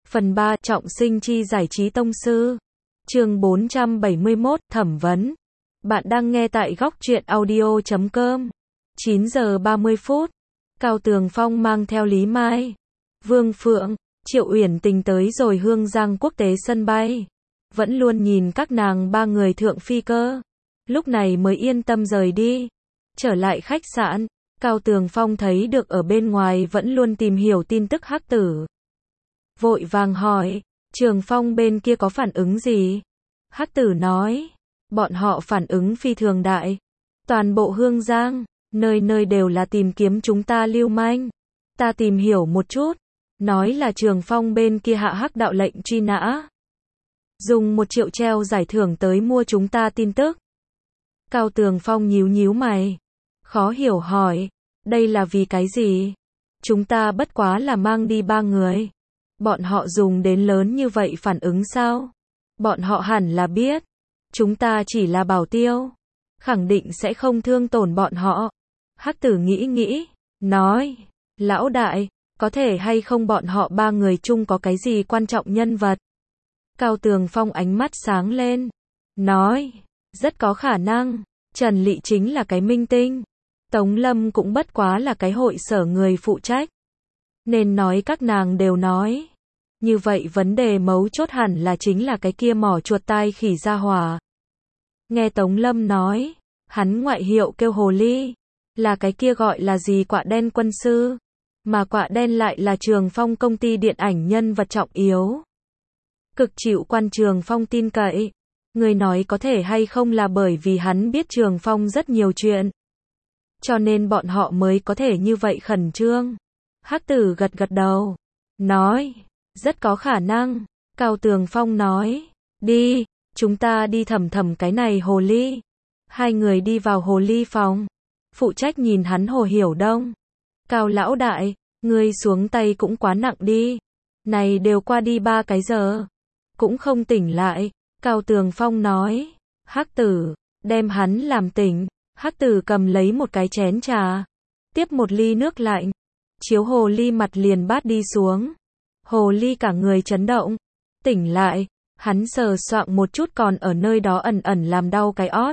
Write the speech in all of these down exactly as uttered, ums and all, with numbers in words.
Phần ba, trọng sinh chi giải trí tông sư. Chương bốn trăm bảy mươi mốt, thẩm vấn. Bạn đang nghe tại góc truyện audio chấm com. chín giờ ba mươi phút. Cao Tường Phong mang theo Lý Mai, Vương Phượng, Triệu Uyển Tình tới rồi Hương Giang quốc tế sân bay. Vẫn luôn nhìn các nàng ba người thượng phi cơ. Lúc này mới yên tâm rời đi. Trở lại khách sạn, Cao Tường Phong thấy được ở bên ngoài vẫn luôn tìm hiểu tin tức Hắc Tử. Vội vàng hỏi, Trường Phong bên kia có phản ứng gì? Hắc Tử nói, bọn họ phản ứng phi thường đại. Toàn bộ Hương Giang, nơi nơi đều là tìm kiếm chúng ta lưu manh. Ta tìm hiểu một chút, nói là Trường Phong bên kia hạ hắc đạo lệnh truy nã. Dùng một triệu treo giải thưởng tới mua chúng ta tin tức. Cao Tường Phong nhíu nhíu mày, khó hiểu hỏi, đây là vì cái gì? Chúng ta bất quá là mang đi ba người. Bọn họ dùng đến lớn như vậy phản ứng sao? Bọn họ hẳn là biết. Chúng ta chỉ là bảo tiêu. Khẳng định sẽ không thương tổn bọn họ. Hắc Tử nghĩ nghĩ, nói, lão đại, có thể hay không bọn họ ba người chung có cái gì quan trọng nhân vật? Cao Tường Phong ánh mắt sáng lên, nói, rất có khả năng, Trần Lị chính là cái minh tinh. Tống Lâm cũng bất quá là cái hội sở người phụ trách. Nên nói các nàng đều nói. Như vậy vấn đề mấu chốt hẳn là chính là cái kia mỏ chuột tai khỉ gia hỏa. Nghe Tống Lâm nói, hắn ngoại hiệu kêu hồ ly, là cái kia gọi là gì quạ đen quân sư, mà quạ đen lại là Trường Phong công ty điện ảnh nhân vật trọng yếu. Cực chịu quan Trường Phong tin cậy. Người nói có thể hay không là bởi vì hắn biết Trường Phong rất nhiều chuyện, cho nên bọn họ mới có thể như vậy khẩn trương. Hắc Tử gật gật đầu, nói, rất có khả năng. Cao Tường Phong nói, đi, chúng ta đi thẩm thẩm cái này hồ ly. Hai người đi vào hồ ly phòng. Phụ trách nhìn hắn Hồ Hiểu Đông. Cao lão đại, ngươi xuống tay cũng quá nặng đi. Này đều qua đi ba cái giờ, cũng không tỉnh lại. Cao Tường Phong nói, Hắc Tử, đem hắn làm tỉnh. Hắc Tử cầm lấy một cái chén trà, tiếp một ly nước lạnh, chiếu hồ ly mặt liền bát đi xuống. Hồ ly cả người chấn động, tỉnh lại, hắn sờ soạng một chút còn ở nơi đó ẩn ẩn làm đau cái ót.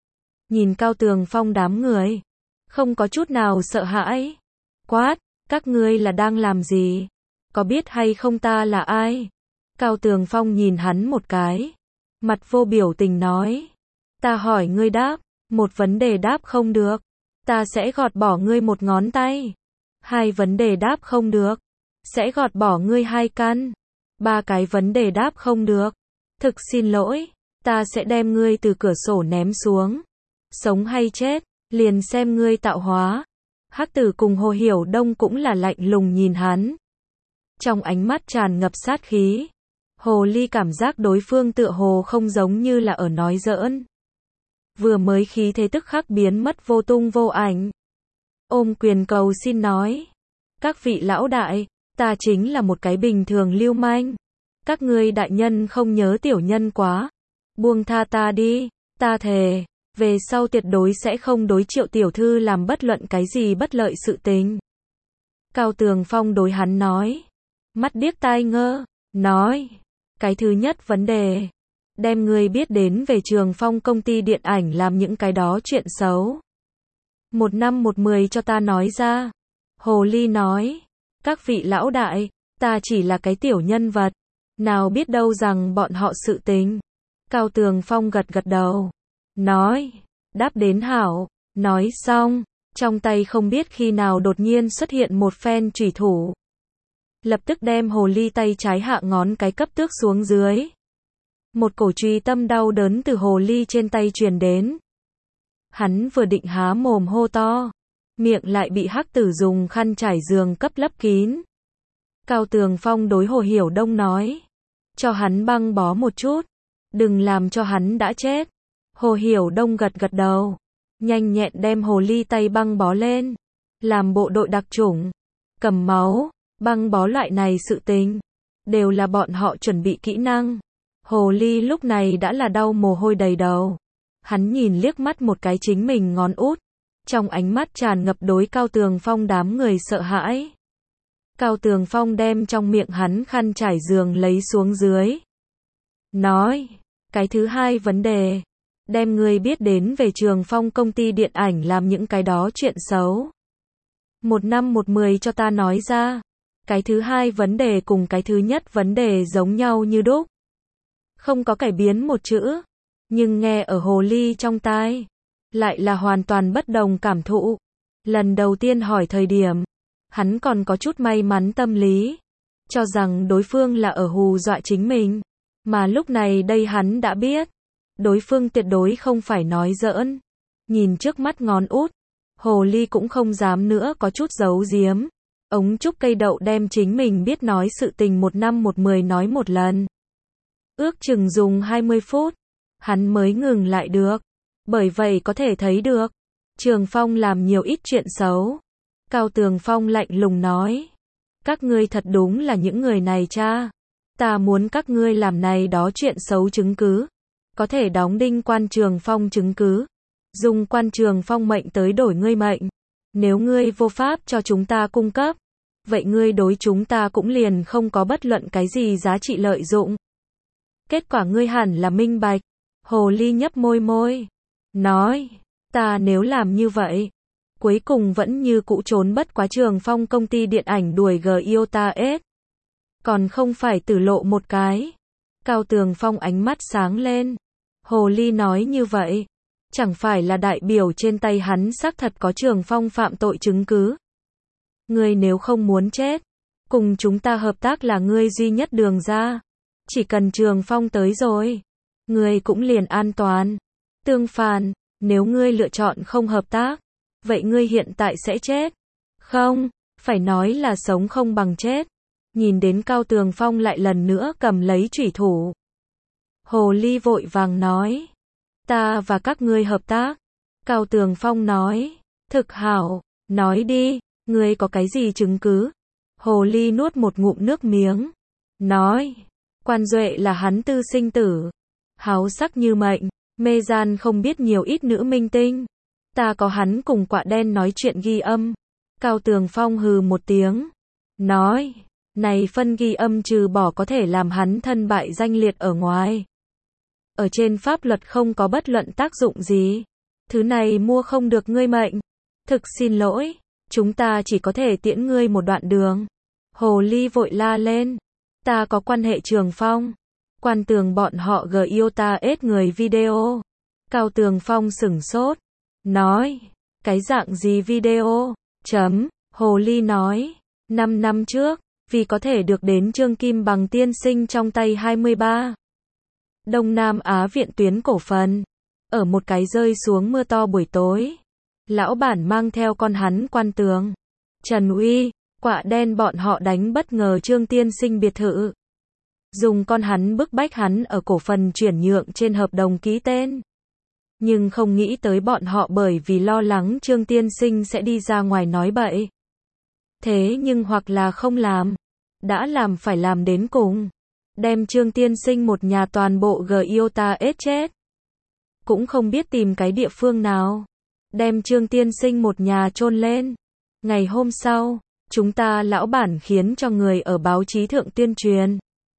Nhìn Cao Tường Phong đám người, không có chút nào sợ hãi. Quát, các ngươi là đang làm gì? Có biết hay không ta là ai? Cao Tường Phong nhìn hắn một cái, mặt vô biểu tình nói, ta hỏi ngươi đáp, một vấn đề đáp không được, ta sẽ gọt bỏ ngươi một ngón tay. Hai vấn đề đáp không được, sẽ gọt bỏ ngươi hai căn. Ba cái vấn đề đáp không được, thực xin lỗi, ta sẽ đem ngươi từ cửa sổ ném xuống. Sống hay chết, liền xem ngươi tạo hóa. Hắc Tử cùng Hồ Hiểu Đông cũng là lạnh lùng nhìn hắn, trong ánh mắt tràn ngập sát khí. Hồ ly cảm giác đối phương tựa hồ không giống như là ở nói giỡn. Vừa mới khí thế tức khắc biến mất vô tung vô ảnh. Ôm quyền cầu xin nói, các vị lão đại, ta chính là một cái bình thường lưu manh. Các ngươi đại nhân không nhớ tiểu nhân quá. Buông tha ta đi, ta thề, về sau tuyệt đối sẽ không đối Triệu tiểu thư làm bất luận cái gì bất lợi sự tình. Cao Tường Phong đối hắn nói, mắt điếc tai ngơ, nói, cái thứ nhất vấn đề, đem ngươi biết đến về Trường Phong công ty điện ảnh làm những cái đó chuyện xấu. Một năm một mười cho ta nói ra. Hồ ly nói, các vị lão đại, ta chỉ là cái tiểu nhân vật, nào biết đâu rằng bọn họ sự tình. Cao Tường Phong gật gật đầu, nói, đáp đến hảo. Nói xong, trong tay không biết khi nào đột nhiên xuất hiện một phen chủy thủ, lập tức đem hồ ly tay trái hạ ngón cái cấp tước xuống dưới. Một cổ truy tâm đau đớn từ hồ ly trên tay truyền đến. Hắn vừa định há mồm hô to, miệng lại bị Hắc Tử dùng khăn trải giường cấp lấp kín. Cao Tường Phong đối Hồ Hiểu Đông nói, cho hắn băng bó một chút, đừng làm cho hắn đã chết. Hồ Hiểu Đông gật gật đầu, nhanh nhẹn đem hồ ly tay băng bó lên, làm bộ đội đặc chủng, cầm máu, băng bó loại này sự tình, đều là bọn họ chuẩn bị kỹ năng. Hồ ly lúc này đã là đau mồ hôi đầy đầu. Hắn nhìn liếc mắt một cái chính mình ngón út, trong ánh mắt tràn ngập đối Cao Tường Phong đám người sợ hãi. Cao Tường Phong đem trong miệng hắn khăn trải giường lấy xuống dưới. Nói, cái thứ hai vấn đề, đem ngươi biết đến về Trường Phong công ty điện ảnh làm những cái đó chuyện xấu. Một năm một mười cho ta nói ra. Cái thứ hai vấn đề cùng cái thứ nhất vấn đề giống nhau như đúc. Không có cải biến một chữ. Nhưng nghe ở hồ ly trong tai, lại là hoàn toàn bất đồng cảm thụ. Lần đầu tiên hỏi thời điểm, hắn còn có chút may mắn tâm lý, cho rằng đối phương là ở hù dọa chính mình. Mà lúc này đây hắn đã biết, đối phương tuyệt đối không phải nói giỡn. Nhìn trước mắt ngón út, hồ ly cũng không dám nữa có chút giấu giếm. Ống trúc cây đậu đem chính mình biết nói sự tình một năm một mười nói một lần. Ước chừng dùng hai mươi phút, hắn mới ngừng lại được. Bởi vậy có thể thấy được, Trường Phong làm nhiều ít chuyện xấu. Cao Tường Phong lạnh lùng nói, các ngươi thật đúng là những người này cha. Ta muốn các ngươi làm này đó chuyện xấu chứng cứ. Có thể đóng đinh quan Trường Phong chứng cứ. Dùng quan Trường Phong mệnh tới đổi ngươi mệnh. Nếu ngươi vô pháp cho chúng ta cung cấp, vậy ngươi đối chúng ta cũng liền không có bất luận cái gì giá trị lợi dụng. Kết quả ngươi hẳn là minh bạch. Hồ ly nhấp môi môi. Nói, ta nếu làm như vậy, cuối cùng vẫn như cũ trốn bất quá Trường Phong công ty điện ảnh đuổi g i o t a s. Còn không phải tử lộ một cái. Cao Tường Phong ánh mắt sáng lên. Hồ ly nói như vậy, chẳng phải là đại biểu trên tay hắn xác thật có Trường Phong phạm tội chứng cứ. Ngươi nếu không muốn chết, cùng chúng ta hợp tác là ngươi duy nhất đường ra. Chỉ cần Trường Phong tới rồi, ngươi cũng liền an toàn. Tương phản, nếu ngươi lựa chọn không hợp tác, vậy ngươi hiện tại sẽ chết. Không, phải nói là sống không bằng chết. Nhìn đến Cao Tường Phong lại lần nữa cầm lấy chủy thủ. Hồ ly vội vàng nói, ta và các ngươi hợp tác. Cao Tường Phong nói, thực hảo, nói đi, ngươi có cái gì chứng cứ? Hồ ly nuốt một ngụm nước miếng, nói, Quan Duệ là hắn tư sinh tử, háo sắc như mệnh, mê gian không biết nhiều ít nữ minh tinh. Ta có hắn cùng Quạ Đen nói chuyện ghi âm. Cao Tường Phong hừ một tiếng, nói, này phân ghi âm trừ bỏ có thể làm hắn thân bại danh liệt ở ngoài, ở trên pháp luật không có bất luận tác dụng gì. Thứ này mua không được ngươi mệnh. Thực xin lỗi, chúng ta chỉ có thể tiễn ngươi một đoạn đường. Hồ ly vội la lên, ta có quan hệ Trường Phong. Quan Tường bọn họ g i o t a s người video. Cao Tường Phong sửng sốt, nói, cái dạng gì video? Chấm, Hồ ly nói, năm năm trước, vì có thể được đến Trương Kim Bằng tiên sinh trong tay hai mươi ba. Đông Nam Á viện tuyến cổ phần. Ở một cái rơi xuống mưa to buổi tối, lão bản mang theo con hắn Quan Tường, Trần Uy, Quạ Đen bọn họ đánh bất ngờ Trương tiên sinh biệt thự. Dùng con hắn bức bách hắn ở cổ phần chuyển nhượng trên hợp đồng ký tên. Nhưng không nghĩ tới bọn họ bởi vì lo lắng Trương tiên sinh sẽ đi ra ngoài nói bậy. Thế nhưng hoặc là không làm, đã làm phải làm đến cùng. Đem Trương tiên sinh một nhà toàn bộ g i o t a s chết. Cũng không biết tìm cái địa phương nào. Đem Trương tiên sinh một nhà chôn lên. Ngày hôm sau, chúng ta lão bản khiến cho người ở báo chí thượng tuyên truyền.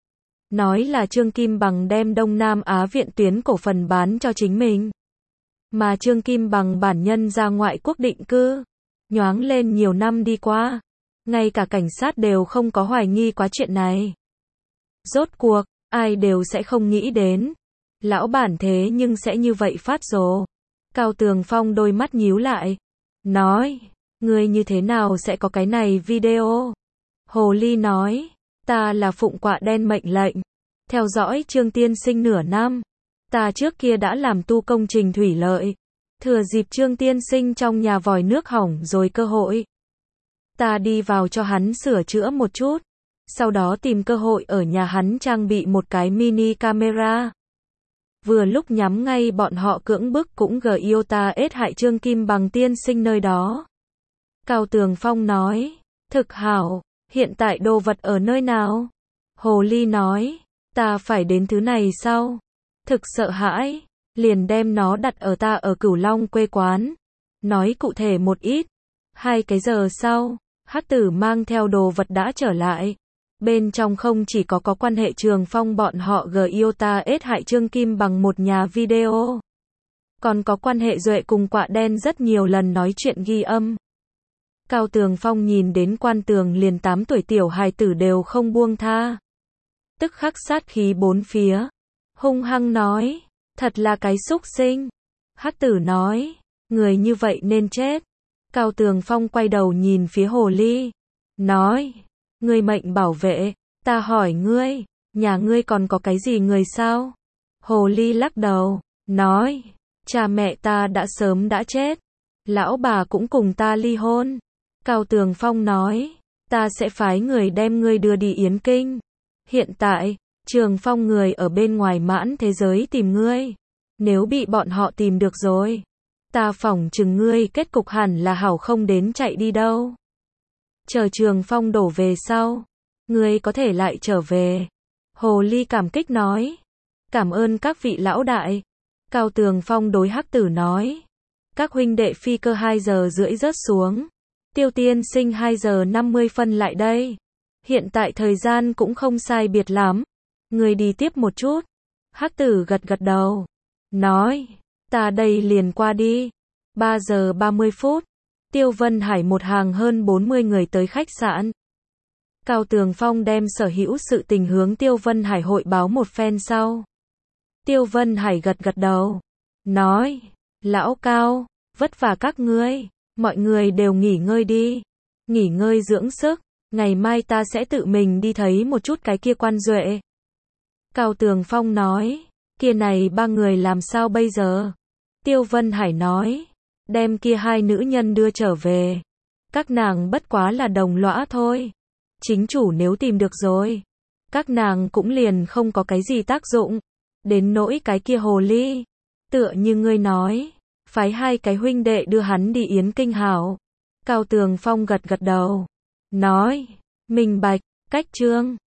Nói là Trương Kim Bằng đem Đông Nam Á viện tuyến cổ phần bán cho chính mình. Mà Trương Kim Bằng bản nhân ra ngoại quốc định cư. Nhoáng lên nhiều năm đi qua. Ngay cả cảnh sát đều không có hoài nghi quá chuyện này. Rốt cuộc, ai đều sẽ không nghĩ đến. Lão bản thế nhưng sẽ như vậy phát rồ. Cao Tường Phong đôi mắt nhíu lại. Nói, ngươi như thế nào sẽ có cái này video? Hồ ly nói, ta là phụng Quạ Đen mệnh lệnh. Theo dõi Trương tiên sinh nửa năm. Ta trước kia đã làm tu công trình thủy lợi. Thừa dịp Trương tiên sinh trong nhà vòi nước hỏng rồi cơ hội. Ta đi vào cho hắn sửa chữa một chút. Sau đó tìm cơ hội ở nhà hắn trang bị một cái mini camera. Vừa lúc nhắm ngay bọn họ cưỡng bức cũng g i o t a s hại Trương Kim Bằng tiên sinh nơi đó. Cao Tường Phong nói, thực hảo, hiện tại đồ vật ở nơi nào? Hồ ly nói, ta phải đến thứ này sau. Thực sợ hãi, liền đem nó đặt ở ta ở Cửu Long quê quán. Nói cụ thể một ít. Hai cái giờ sau, Hắc Tử mang theo đồ vật đã trở lại. Bên trong không chỉ có có quan hệ Trường Phong bọn họ G I O T A S hại Trương Kim bằng một nhà video. Còn có quan hệ Duệ cùng Quạ Đen rất nhiều lần nói chuyện ghi âm. Cao Tường Phong nhìn đến Quan Tường liền tám tuổi tiểu hài tử đều không buông tha. Tức khắc sát khí bốn phía. Hung hăng nói, thật là cái xúc sinh. Hắc Tử nói, người như vậy nên chết. Cao Tường Phong quay đầu nhìn phía hồ ly. Nói, ngươi mệnh bảo vệ, ta hỏi ngươi, nhà ngươi còn có cái gì người sao? Hồ ly lắc đầu, nói, cha mẹ ta đã sớm đã chết. Lão bà cũng cùng ta ly hôn. Cao Tường Phong nói, ta sẽ phái người đem ngươi đưa đi Yến Kinh. Hiện tại, Trường Phong người ở bên ngoài mãn thế giới tìm ngươi. Nếu bị bọn họ tìm được rồi, ta phỏng chừng ngươi kết cục hẳn là hảo không đến chạy đi đâu. Chờ Trường Phong đổ về sau, ngươi có thể lại trở về. Hồ ly cảm kích nói, cảm ơn các vị lão đại. Cao Tường Phong đối Hắc Tử nói, các huynh đệ phi cơ hai giờ rưỡi rớt xuống. Tiêu tiên sinh hai giờ năm mươi phân lại đây. Hiện tại thời gian cũng không sai biệt lắm. Người đi tiếp một chút. Hắc Tử gật gật đầu. Nói, ta đây liền qua đi. ba giờ ba mươi phút. Tiêu Vân Hải một hàng hơn bốn mươi người tới khách sạn. Cao Tường Phong đem sở hữu sự tình hướng Tiêu Vân Hải hội báo một phen sau. Tiêu Vân Hải gật gật đầu. Nói, lão Cao, vất vả các ngươi. Mọi người đều nghỉ ngơi đi. Nghỉ ngơi dưỡng sức. Ngày mai ta sẽ tự mình đi thấy một chút cái kia Quan Duệ. Cao Tường Phong nói, kia này ba người làm sao bây giờ? Tiêu Vân Hải nói, đem kia hai nữ nhân đưa trở về. Các nàng bất quá là đồng lõa thôi. Chính chủ nếu tìm được rồi, các nàng cũng liền không có cái gì tác dụng. Đến nỗi cái kia hồ ly, tựa như ngươi nói, phái hai cái huynh đệ đưa hắn đi Yến Kinh hảo. Cao Tường Phong gật gật đầu. Nói, minh bạch, cách chương.